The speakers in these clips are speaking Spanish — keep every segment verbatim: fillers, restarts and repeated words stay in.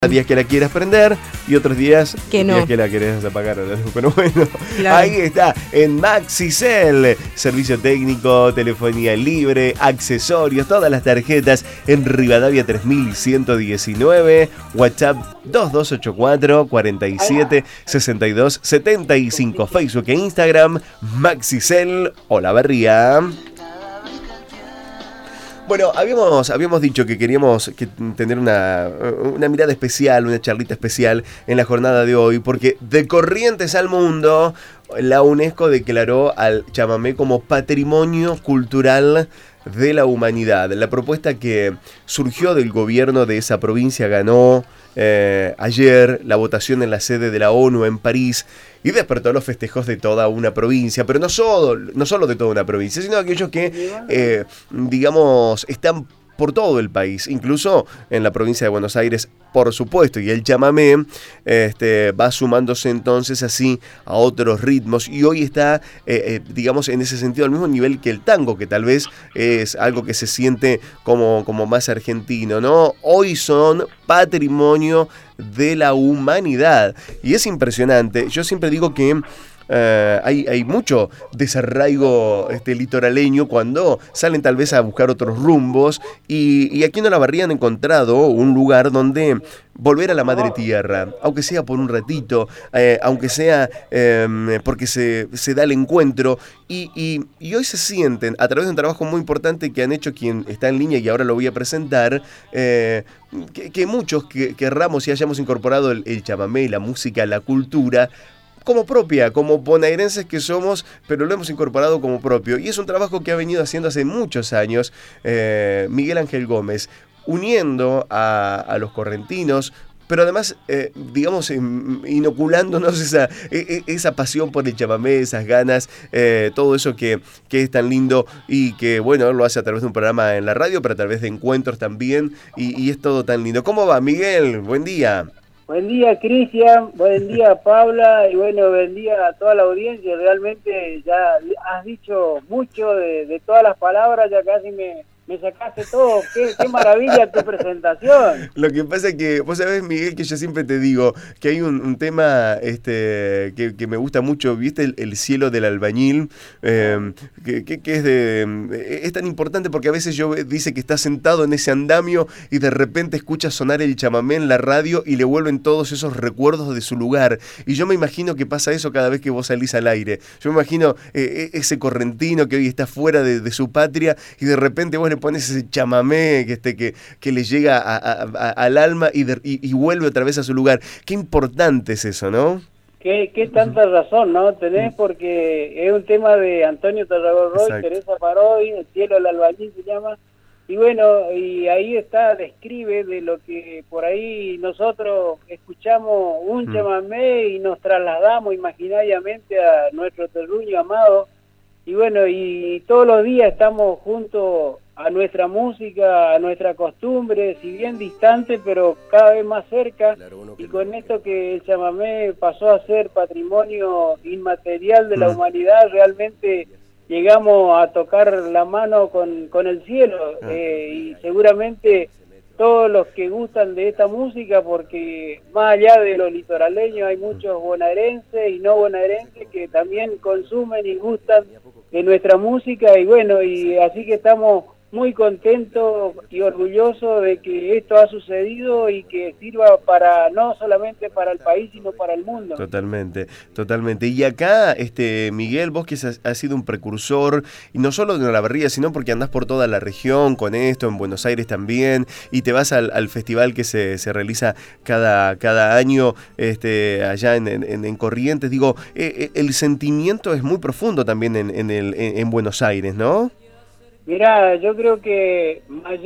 días que la quieras prender y otros días que no. días que la querés apagar. Pero bueno, claro. Ahí está, en Maxicel, servicio técnico, telefonía libre, accesorios, todas las tarjetas en Rivadavia tres mil ciento diecinueve, WhatsApp dos dos ocho cuatro, cuatro siete, seis dos siete cinco, Facebook e Instagram, Maxicel Olavarría. Bueno, habíamos, habíamos dicho que queríamos que tener una, una mirada especial, una charlita especial en la jornada de hoy, porque de Corrientes al Mundo, la UNESCO declaró al chamamé como Patrimonio Cultural de la Humanidad. La propuesta que surgió del gobierno de esa provincia ganó eh, ayer la votación en la sede de la ONU en París y despertó los festejos de toda una provincia, pero no solo, no solo de toda una provincia, sino aquellos que, eh, digamos, están por todo el país, incluso en la provincia de Buenos Aires, por supuesto, y el chamamé este, va sumándose entonces así a otros ritmos, y hoy está, eh, eh, digamos, en ese sentido al mismo nivel que el tango, que tal vez es algo que se siente como, como más argentino, ¿no? Hoy son patrimonio de la humanidad, y es impresionante. Yo siempre digo que Uh, hay, hay mucho desarraigo este, litoraleño cuando salen tal vez a buscar otros rumbos y, y aquí en Olavarría han encontrado un lugar donde volver a la madre tierra, aunque sea por un ratito, eh, aunque sea eh, porque se, se da el encuentro y, y, y hoy se sienten a través de un trabajo muy importante que han hecho quien está en línea y ahora lo voy a presentar, eh, que, que muchos que, querramos y hayamos incorporado el, el chamamé, la música, la cultura como propia, como bonaerenses que somos, pero lo hemos incorporado como propio. Y es un trabajo que ha venido haciendo hace muchos años eh, Miguel Ángel Gómez, uniendo a, a los correntinos, pero además, eh, digamos, inoculándonos esa, esa pasión por el chamamé, esas ganas, eh, todo eso que, que es tan lindo y que, bueno, lo hace a través de un programa en la radio, pero a través de encuentros también, y, y es todo tan lindo. ¿Cómo va, Miguel? Buen día. Buen día, Cristian, buen día, Paula, y bueno, buen día a toda la audiencia. Realmente ya has dicho mucho de, de todas las palabras, ya casi me, me sacaste todo. Qué, qué maravilla tu presentación. Lo que pasa es que, vos sabés, Miguel, que yo siempre te digo que hay un, un tema este, que, que me gusta mucho, ¿viste? El, el cielo del albañil, eh, que, que, que es de es tan importante porque a veces yo dice que está sentado en ese andamio y de repente escucha sonar el chamamé en la radio y le vuelven todos esos recuerdos de su lugar. Y yo me imagino que pasa eso cada vez que vos salís al aire. Yo me imagino eh, ese correntino que hoy está fuera de, de su patria y de repente vos le pones ese chamamé que, este, que, que le llega a, a, a, al alma y, de, y, y vuelve otra vez a su lugar. Qué importante es eso, ¿no? Qué, qué tanta razón, ¿no? Tenés, porque es un tema de Antonio Tarragorroy, Teresa Parodi, El cielo del albañil se llama. Y bueno, y ahí está, describe de lo que por ahí nosotros escuchamos un mm. chamamé y nos trasladamos imaginariamente a nuestro terruño amado. Y bueno, y todos los días estamos junto a nuestra música, a nuestra costumbre, si bien distante, pero cada vez más cerca. Claro, y con esto que el chamamé pasó a ser patrimonio inmaterial de la mm. humanidad, realmente llegamos a tocar la mano con, con el cielo, eh, y seguramente todos los que gustan de esta música, porque más allá de los litoraleños hay muchos bonaerenses y no bonaerenses que también consumen y gustan de nuestra música, y bueno, y así que estamos muy contentos y orgullosos de que esto ha sucedido y que sirva para no solamente para el país, sino para el mundo. Totalmente, totalmente. Y acá, este Miguel, vos que has, has sido un precursor, y no solo de Olavarría, sino porque andás por toda la región con esto, en Buenos Aires también, y te vas al, al festival que se, se realiza cada, cada año este, allá en, en, en Corrientes. Digo, eh, el sentimiento es muy profundo también en, en, el, en, en Buenos Aires, ¿no? Mirá, yo creo que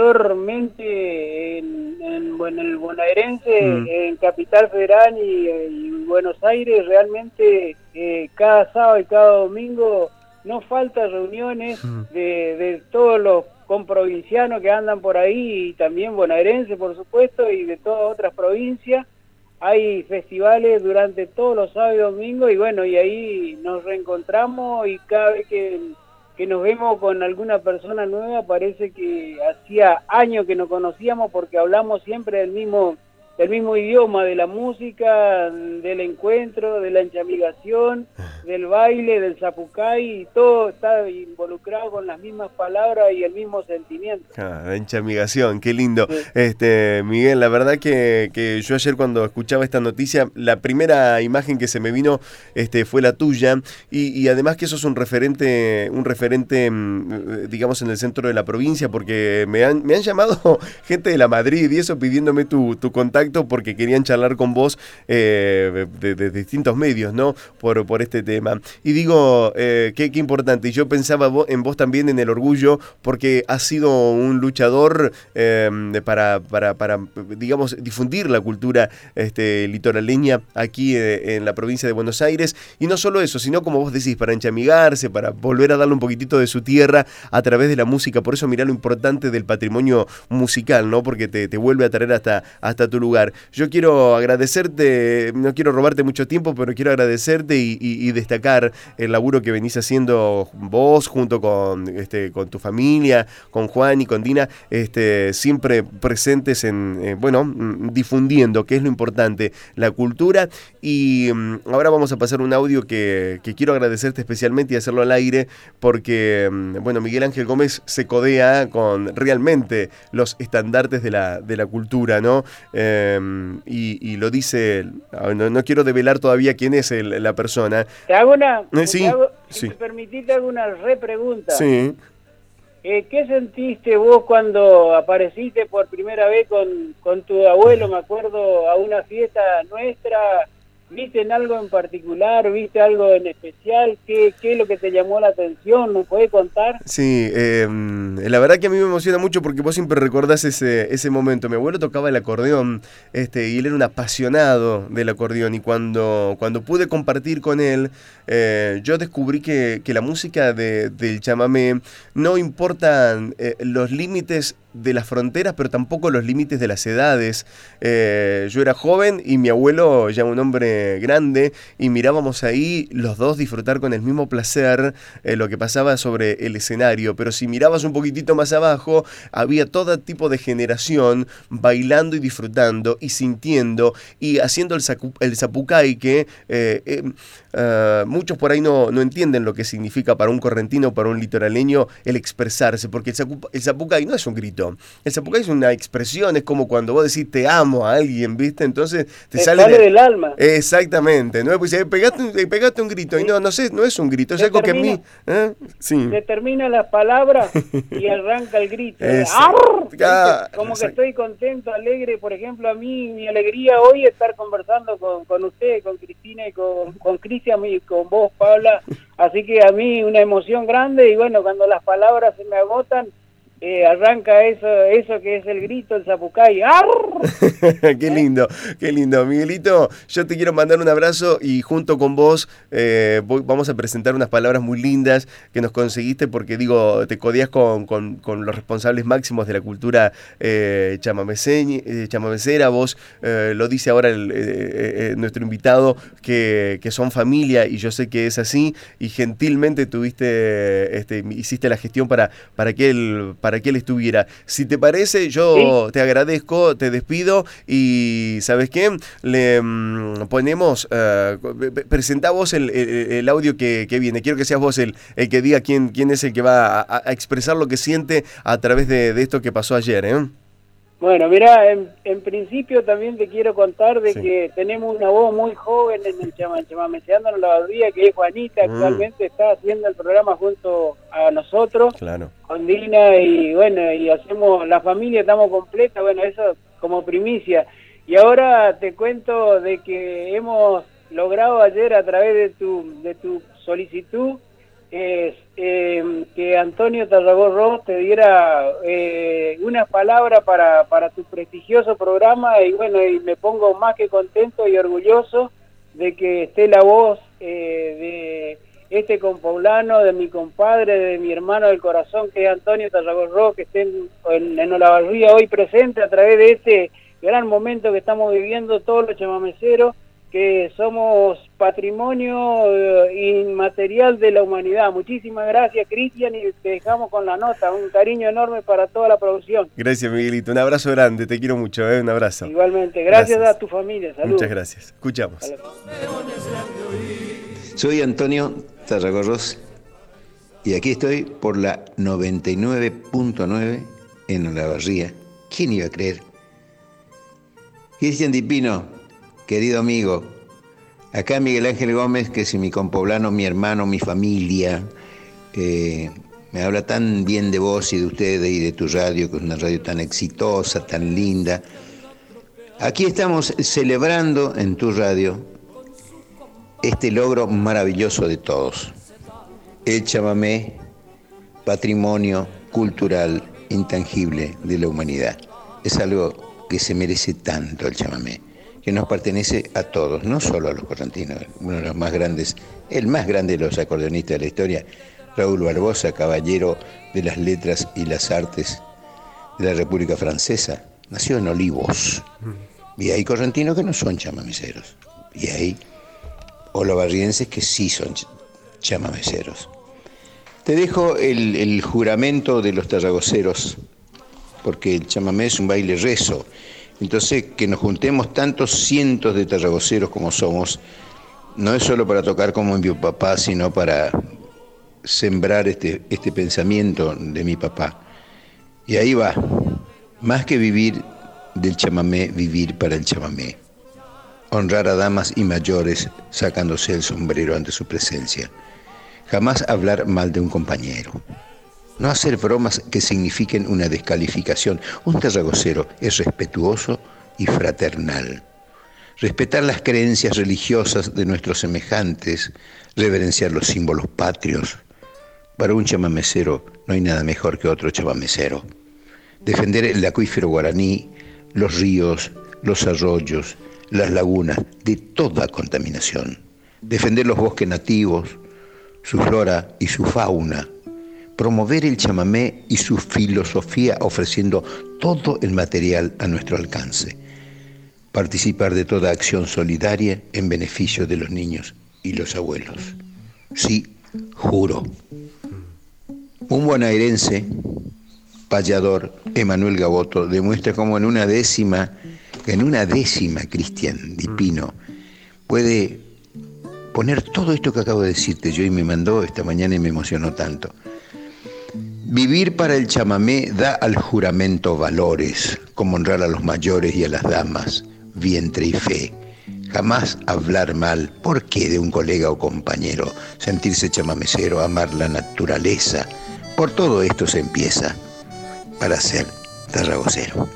mayormente en, en, en el bonaerense, mm. en Capital Federal y, y Buenos Aires, realmente eh, cada sábado y cada domingo no faltan reuniones mm. de, de todos los comprovincianos que andan por ahí, y también bonaerenses, por supuesto, y de todas otras provincias. Hay festivales durante todos los sábados y domingos, y bueno, y ahí nos reencontramos, y cada vez que... que nos vemos con alguna persona nueva, parece que hacía años que nos conocíamos porque hablamos siempre del mismo del mismo idioma, de la música, del encuentro, de la enchamigación, del baile, del zapucay, y todo está involucrado con las mismas palabras y el mismo sentimiento. Ah, la enchamigación, qué lindo. Sí. Este, Miguel, la verdad que, que yo ayer cuando escuchaba esta noticia, la primera imagen que se me vino este, fue la tuya, y, y además que eso es un referente, un referente, digamos, en el centro de la provincia, porque me han, me han llamado gente de la Madrid y eso pidiéndome tu, tu contacto porque querían charlar con vos eh, de, de, de distintos medios, ¿no? Por, por este tema. Y digo, eh, qué, qué importante. Y yo pensaba en vos también en el orgullo, porque has sido un luchador eh, para, para, para, digamos, difundir la cultura este, litoraleña aquí eh, en la provincia de Buenos Aires. Y no solo eso, sino como vos decís, para enchamigarse, para volver a darle un poquitito de su tierra a través de la música. Por eso mirá lo importante del patrimonio musical, ¿no? Porque te, te vuelve a traer hasta, hasta tu lugar. Yo quiero agradecerte, no quiero robarte mucho tiempo, pero quiero agradecerte y, y, y destacar el laburo que venís haciendo vos junto con, este, con tu familia, con Juan y con Dina, este, siempre presentes en, eh, bueno, difundiendo, que es lo importante, la cultura. Y um, ahora vamos a pasar un audio que, que quiero agradecerte especialmente y hacerlo al aire, porque, um, bueno, Miguel Ángel Gómez se codea con realmente los estandartes de la, de la cultura, ¿no? Eh, Y, y lo dice, no, no quiero develar todavía quién es el, la persona. Te hago una, eh, sí, te hago, si sí. me permitís, te hago una repregunta. Sí. Eh, ¿Qué sentiste vos cuando apareciste por primera vez con, con tu abuelo, me acuerdo, a una fiesta nuestra? ¿Viste en algo en particular? ¿Viste algo en especial? ¿Qué, qué es lo que te llamó la atención? ¿Me podés contar? Sí, eh, la verdad que a mí me emociona mucho porque vos siempre recordás ese, ese momento. Mi abuelo tocaba el acordeón este, y él era un apasionado del acordeón, y cuando, cuando pude compartir con él, eh, yo descubrí que, que la música de, del chamamé no importan eh, los límites de las fronteras, pero tampoco los límites de las edades. Eh, yo era joven y mi abuelo ya un hombre grande, y mirábamos ahí los dos disfrutar con el mismo placer eh, lo que pasaba sobre el escenario, pero si mirabas un poquitito más abajo, había todo tipo de generación bailando y disfrutando y sintiendo y haciendo el, sacu, el zapucay, que eh, eh, uh, muchos por ahí no, no entienden lo que significa para un correntino, para un litoraleño, el expresarse, porque el, zacu, el zapucay no es un grito. El zapucay es una expresión, es como cuando vos decís te amo a alguien, ¿viste? Entonces te, te sale, sale de, del alma. Exactamente, ¿no? Pues pegaste, pegaste un grito, sí. Y no, no sé, no es un grito, es algo que a mí... ¿eh? Sí. Determina las palabras y arranca el grito. Ah, como que estoy contento, alegre. Por ejemplo, a mí mi alegría hoy es estar conversando con, con usted, con Cristina y con, con Cristian y con vos, Paula. Así que a mí una emoción grande, y bueno, cuando las palabras se me agotan, Eh, arranca eso eso que es el grito, el zapucay. Qué lindo, qué lindo. Miguelito, yo te quiero mandar un abrazo, y junto con vos eh, voy, vamos a presentar unas palabras muy lindas que nos conseguiste, porque digo, te codeas con, con, con los responsables máximos de la cultura eh, eh, chamamecera. Vos eh, lo dice ahora el, eh, eh, nuestro invitado, que, que son familia, y yo sé que es así, y gentilmente tuviste, este, hiciste la gestión para, para que él para para que él estuviera. Si te parece, yo ¿sí? te agradezco, te despido, y ¿sabes qué? Le mmm, ponemos, uh, presentá vos el, el, el audio que, que viene. Quiero que seas vos el, el que diga quién, quién es el que va a, a expresar lo que siente a través de, de esto que pasó ayer, ¿eh? Bueno, mira, en, en principio también te quiero contar de sí. que tenemos una voz muy joven en el Chamameceando en la Bardía, que es Juanita, mm. actualmente está haciendo el programa junto a nosotros, claro. con Dina, y bueno, y hacemos, la familia estamos completa, bueno, eso como primicia. Y ahora te cuento de que hemos logrado ayer, a través de tu, de tu solicitud, es eh, que Antonio Tarragó te diera eh, una palabra para, para tu prestigioso programa, y bueno, y me pongo más que contento y orgulloso de que esté la voz eh, de este compoblano, de mi compadre, de mi hermano del corazón, que es Antonio Tarragó, que esté en, en, en Olavarría hoy presente a través de este gran momento que estamos viviendo todos los chamameceros, que somos patrimonio eh, inmaterial de la humanidad. Muchísimas gracias, Cristian, y te dejamos con la nota. Un cariño enorme para toda la producción. Gracias, Miguelito. Un abrazo grande, te quiero mucho, ¿eh? Un abrazo. Igualmente, gracias, gracias a tu familia. Saludos. Muchas gracias. Escuchamos. Soy Antonio Tarragorros y aquí estoy por la noventa y nueve punto nueve en Olavarría. ¿Quién iba a creer? Cristian Di Pino, querido amigo, acá Miguel Ángel Gómez, que es mi compoblano, mi hermano, mi familia, eh, me habla tan bien de vos y de ustedes y de tu radio, que es una radio tan exitosa, tan linda. Aquí estamos celebrando en tu radio este logro maravilloso de todos. El chamamé, patrimonio cultural intangible de la humanidad. Es algo que se merece tanto el chamamé, que nos pertenece a todos, no solo a los correntinos. Uno de los más grandes, el más grande de los acordeonistas de la historia, Raúl Barbosa, caballero de las letras y las artes de la República Francesa, nació en Olivos. Y hay correntinos que no son chamameceros. Y hay olavarrienses que sí son chamameceros. Te dejo el, el juramento de los tarragoceros, porque el chamamé es un baile rezo. Entonces, que nos juntemos tantos cientos de tarragoceros como somos, no es solo para tocar como en mi papá, sino para sembrar este, este pensamiento de mi papá. Y ahí va, más que vivir del chamamé, vivir para el chamamé. Honrar a damas y mayores sacándose el sombrero ante su presencia. Jamás hablar mal de un compañero. No hacer bromas que signifiquen una descalificación. Un tarragocero es respetuoso y fraternal. Respetar las creencias religiosas de nuestros semejantes, reverenciar los símbolos patrios. Para un chamamecero no hay nada mejor que otro chamamecero. Defender el acuífero guaraní, los ríos, los arroyos, las lagunas, de toda contaminación. Defender los bosques nativos, su flora y su fauna. Promover el chamamé y su filosofía ofreciendo todo el material a nuestro alcance. Participar de toda acción solidaria en beneficio de los niños y los abuelos. Sí, juro. Un bonaerense, payador, Emanuel Gaboto, demuestra cómo en una décima, en una décima, Cristian Di Pino, puede poner todo esto que acabo de decirte yo, y me mandó esta mañana y me emocionó tanto. Vivir para el chamamé da al juramento valores, como honrar a los mayores y a las damas, vientre y fe. Jamás hablar mal, ¿por qué?, de un colega o compañero, sentirse chamamecero, amar la naturaleza. Por todo esto se empieza para ser tarragocero.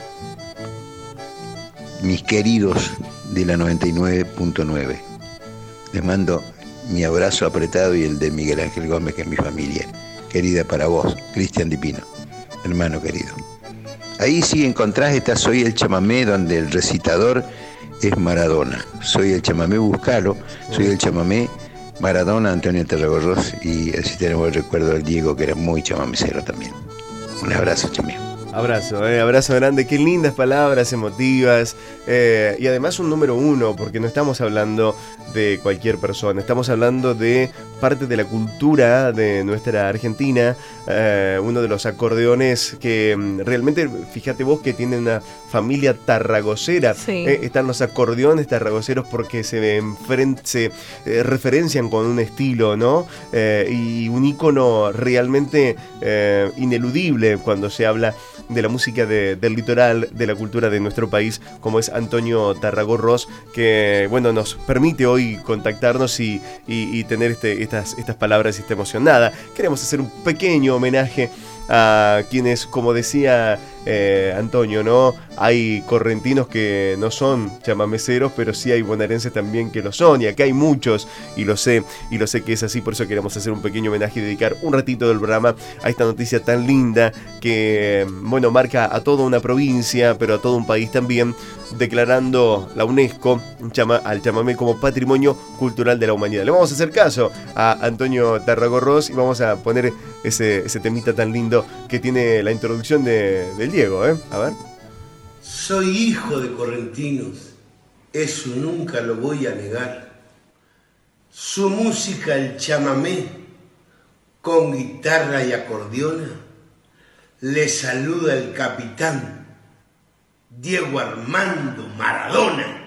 Mis queridos de la noventa y nueve punto nueve, les mando mi abrazo apretado y el de Miguel Ángel Gómez, que es mi familia. Querida para vos, Cristian Di Pino, hermano querido. Ahí sí encontrás esta Soy el chamamé, donde el recitador es Maradona. Soy el chamamé, buscalo. Soy el chamamé, Maradona, Antonio Tarragorros, y así tenemos el recuerdo del Diego, que era muy chamamecero también. Un abrazo, chamé. Abrazo, eh, abrazo grande, qué lindas palabras emotivas, eh, y además un número uno, porque no estamos hablando de cualquier persona, estamos hablando de parte de la cultura de nuestra Argentina, eh, uno de los acordeones que realmente, fíjate vos que tienen una familia tarragocera, sí. eh, están los acordeones tarragoceros porque se, enfren- se eh, referencian con un estilo, ¿no? Eh, y un ícono realmente eh, ineludible cuando se habla de la música de, del litoral, de la cultura de nuestro país, como es Antonio Tarragorros, que bueno, nos permite hoy contactarnos y, y, y tener este, estas, estas palabras y esta emoción. Nada, queremos hacer un pequeño homenaje a quienes, como decía eh, Antonio, ¿no? Hay correntinos que no son chamameceros, pero sí hay bonaerenses también que lo son, y acá hay muchos, y lo sé, y lo sé que es así. Por eso queremos hacer un pequeño homenaje y dedicar un ratito del programa a esta noticia tan linda que, bueno, marca a toda una provincia, pero a todo un país también, declarando la UNESCO chama, al chamamé como Patrimonio Cultural de la Humanidad. Le vamos a hacer caso a Antonio Tarragorros y vamos a poner ese, ese temita tan lindo que tiene la introducción de, del Diego, ¿eh? A ver. Soy hijo de correntinos, eso nunca lo voy a negar. Su música, el chamamé, con guitarra y acordeona, le saluda el capitán Diego Armando Maradona.